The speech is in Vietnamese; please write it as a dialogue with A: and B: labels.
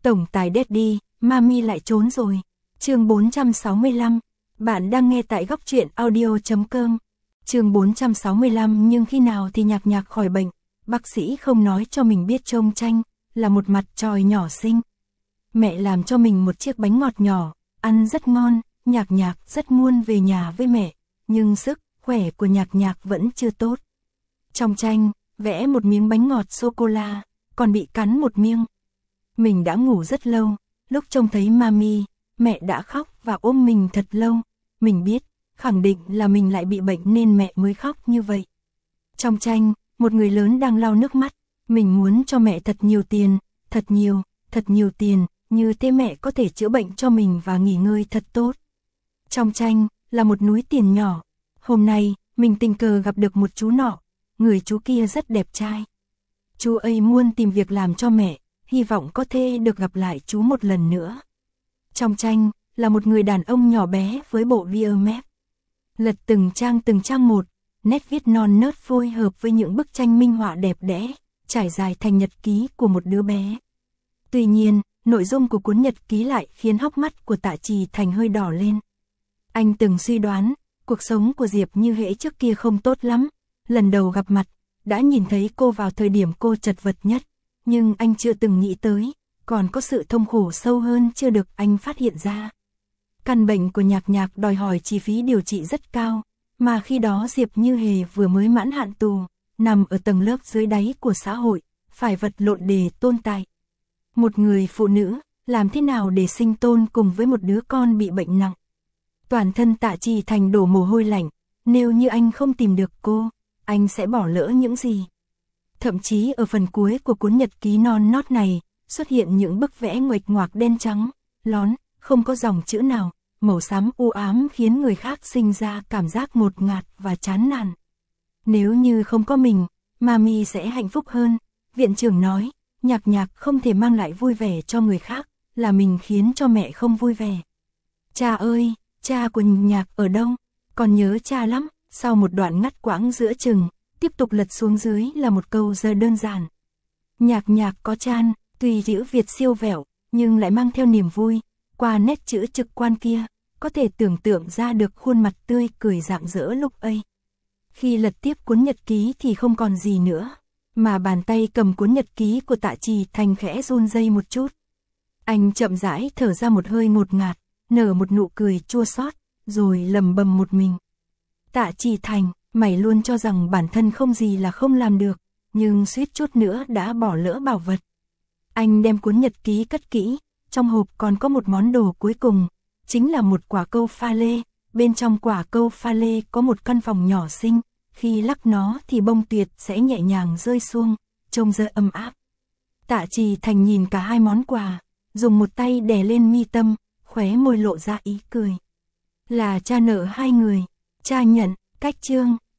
A: Tổng tài Daddy, Mami lại trốn rồi. Chương 465. Bạn đang nghe tại góc truyện audio.com. Chương 465. Nhưng khi nào thì Nhạc Nhạc khỏi bệnh? Bác sĩ không nói cho mình biết trông Tranh là một mặt tròi nhỏ xinh. Mẹ làm cho mình một chiếc bánh ngọt nhỏ, ăn rất ngon. Nhạc Nhạc rất muốn về nhà với mẹ, nhưng sức khỏe của Nhạc Nhạc vẫn chưa tốt. Trong Tranh vẽ một miếng bánh ngọt sô-cô-la, còn bị cắn một miếng. Mình đã ngủ rất lâu, lúc trông thấy Mami, mẹ đã khóc và ôm mình thật lâu. Mình biết, khẳng định là mình lại bị bệnh nên mẹ mới khóc như vậy. Trong Tranh, một người lớn đang lau nước mắt. Mình muốn cho mẹ thật nhiều tiền, thật nhiều tiền, như thế mẹ có thể chữa bệnh cho mình và nghỉ ngơi thật tốt. Trong Tranh là một núi tiền nhỏ. Hôm nay, mình tình cờ gặp được một chú nọ. Người chú kia rất đẹp trai. Chú ấy muốn tìm việc làm cho mẹ, hy vọng có thể được gặp lại chú một lần nữa. Trong Tranh là một người đàn ông nhỏ bé với bộ ria mép. Lật từng trang một, nét viết non nớt phối hợp với những bức tranh minh họa đẹp đẽ, trải dài thành nhật ký của một đứa bé. Tuy nhiên, nội dung của cuốn nhật ký lại khiến hốc mắt của Tạ Trì Thành hơi đỏ lên. Anh từng suy đoán, cuộc sống của Diệp Như Hễ trước kia không tốt lắm. Lần đầu gặp mặt, đã nhìn thấy cô vào thời điểm cô chật vật nhất. Nhưng anh chưa từng nghĩ tới, còn có sự thông khổ sâu hơn chưa được anh phát hiện ra. Căn bệnh của Nhạc Nhạc đòi hỏi chi phí điều trị rất cao, mà khi đó Diệp Như Hề vừa mới mãn hạn tù, nằm ở tầng lớp dưới đáy của xã hội, phải vật lộn để tồn tại. Một người phụ nữ, làm thế nào để sinh tồn cùng với một đứa con bị bệnh nặng? Toàn thân Tạ Trì Thành đổ mồ hôi lạnh, nếu như anh không tìm được cô, anh sẽ bỏ lỡ những gì? Thậm chí ở phần cuối của cuốn nhật ký non nót này, xuất hiện những bức vẽ nguệch ngoạc đen trắng, lón, không có dòng chữ nào, màu xám u ám khiến người khác sinh ra cảm giác ngột ngạt và chán nản. Nếu như không có mình, Mami sẽ hạnh phúc hơn. Viện trưởng nói, Nhạc Nhạc không thể mang lại vui vẻ cho người khác, là mình khiến cho mẹ không vui vẻ. Cha ơi, cha của Nhạc ở đâu? Còn nhớ cha lắm. Sau một đoạn ngắt quãng giữa chừng, tiếp tục lật xuống dưới là một câu giờ đơn giản. Nhạc Nhạc có chan, tuy chữ Việt siêu vẹo, nhưng lại mang theo niềm vui. Qua nét chữ trực quan kia, có thể tưởng tượng ra được khuôn mặt tươi cười rạng rỡ lúc ấy. Khi lật tiếp cuốn nhật ký thì không còn gì nữa, mà bàn tay cầm cuốn nhật ký của Tạ Trì Thành khẽ run rẩy một chút. Anh chậm rãi thở ra một hơi ngột ngạt, nở một nụ cười chua xót, rồi lẩm bẩm một mình. Tạ Trì Thành, mày luôn cho rằng bản thân không gì là không làm được, nhưng suýt chút nữa đã bỏ lỡ bảo vật. Anh đem cuốn nhật ký cất kỹ, trong hộp còn có một món đồ cuối cùng, chính là một quả câu pha lê. Bên trong quả câu pha lê có một căn phòng nhỏ xinh, khi lắc nó thì bông tuyệt sẽ nhẹ nhàng rơi xuống, trông rất ấm áp. Tạ Trì Thành nhìn cả hai món quà, dùng một tay đè lên mi tâm, khóe môi lộ ra ý cười. Là cha nợ hai người. Cha nhận, cách chương,